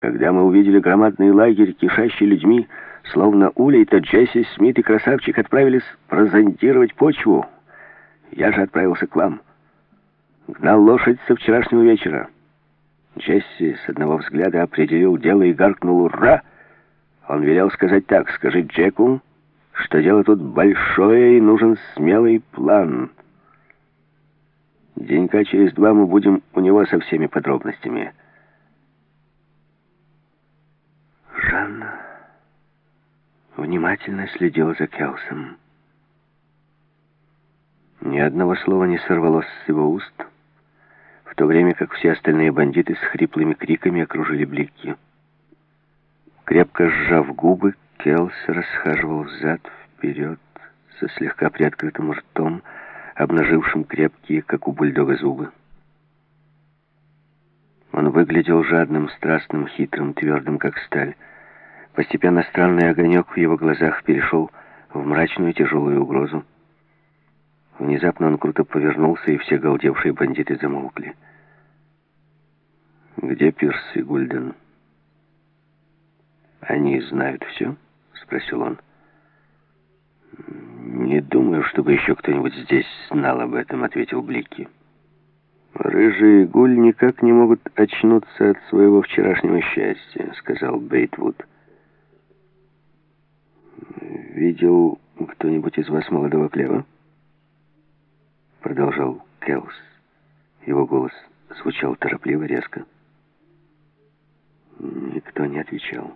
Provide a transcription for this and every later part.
Когда мы увидели громадный лагерь, кишащий людьми, словно улей, то Джесси, Смит и Красавчик отправились прозондировать почву. Я же отправился к вам. Гнал лошадь со вчерашнего вечера. Джесси с одного взгляда определил дело и гаркнул «Ура!». Он велел сказать так: «Скажи Джеку, что дело тут большое и нужен смелый план». Денька через 2 мы будем у него со всеми подробностями. Жанна внимательно следила за Келсом. Ни одного слова не сорвалось с его уст, в то время как все остальные бандиты с хриплыми криками окружили Блики. Крепко сжав губы, Келс расхаживал взад-вперед со слегка приоткрытым ртом, обнажившим крепкие, как у бульдога, зубы. Он выглядел жадным, страстным, хитрым, твердым, как сталь. Постепенно странный огонек в его глазах перешел в мрачную тяжелую угрозу. Внезапно он круто повернулся, и все галдевшие бандиты замолкли. «Где Пирс и Гульден?» «Они знают все?» — спросил он. «Не думаю, чтобы еще кто-нибудь здесь знал об этом», — ответил Блики. «Рыжий и Гуль никак не могут очнуться от своего вчерашнего счастья», — сказал Бейтвуд. «Видел кто-нибудь из вас молодого Клева?» Продолжал Келс. Его голос звучал торопливо, резко. Никто не отвечал.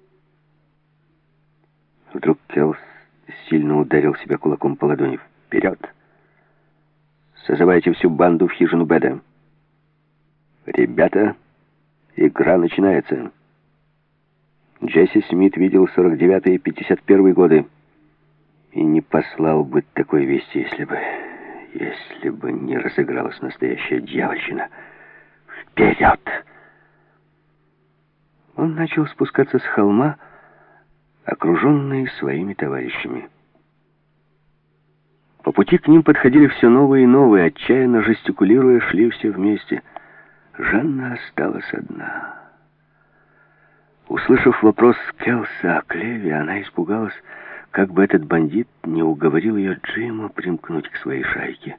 Вдруг Келс сильно ударил себя кулаком по ладони. «Вперед! Созывайте всю банду в хижину Беда. Ребята, игра начинается. Джесси Смит видел 49-й и 51-й годы и не послал бы такой вести, если бы не разыгралась настоящая дьявольщина. Вперед!» Он начал спускаться с холма, окруженный своими товарищами. По пути к ним подходили все новые и новые, отчаянно жестикулируя, шли все вместе. Жанна осталась одна. Услышав вопрос Келса о Клеве, она испугалась, как бы этот бандит не уговорил ее Джима примкнуть к своей шайке.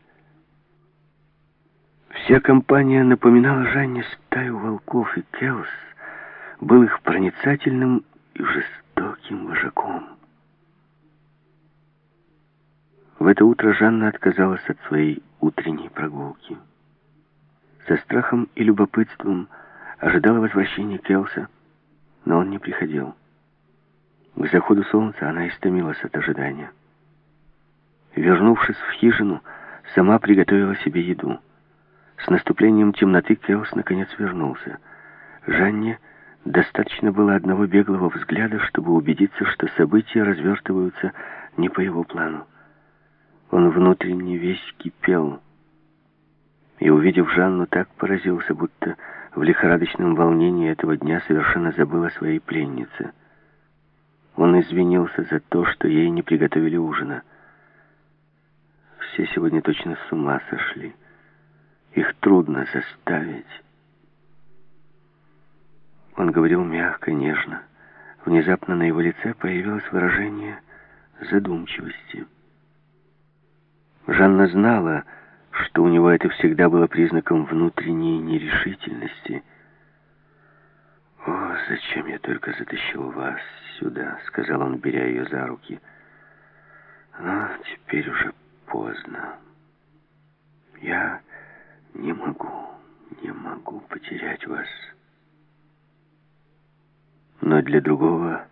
Вся компания напоминала Жанне стаю волков, и Келс был их проницательным и жестоким вожаком. В это утро Жанна отказалась от своей утренней прогулки. Со страхом и любопытством ожидала возвращения Келса, но он не приходил. К заходу солнца она истомилась от ожидания. Вернувшись в хижину, сама приготовила себе еду. С наступлением темноты Келс наконец вернулся. Жанне достаточно было одного беглого взгляда, чтобы убедиться, что события развертываются не по его плану. Он внутренне весь кипел. И, увидев Жанну, так поразился, будто в лихорадочном волнении этого дня совершенно забыл о своей пленнице. Он извинился за то, что ей не приготовили ужина. Все сегодня точно с ума сошли. Их трудно заставить. Он говорил мягко, нежно. Внезапно на его лице появилось выражение задумчивости. Жанна знала, что у него это всегда было признаком внутренней нерешительности. «О, зачем я только затащил вас сюда», — сказал он, беря ее за руки. «Но теперь уже поздно. Я не могу потерять вас. Но для другого,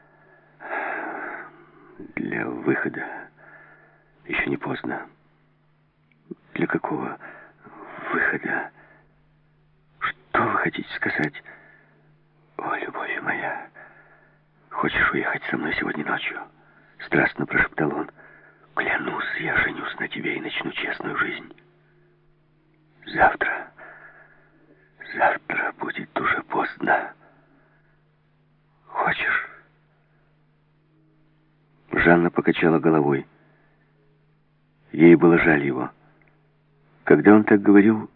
для выхода еще не поздно». «Для какого выхода? Что вы хотите сказать?» «О, любовь моя, хочешь уехать со мной сегодня ночью?» Страстно прошептал он. «Клянусь, я женюсь на тебе и начну честную жизнь. Завтра будет уже поздно. Хочешь?» Жанна покачала головой. Ей было жаль его. Когда он так говорил,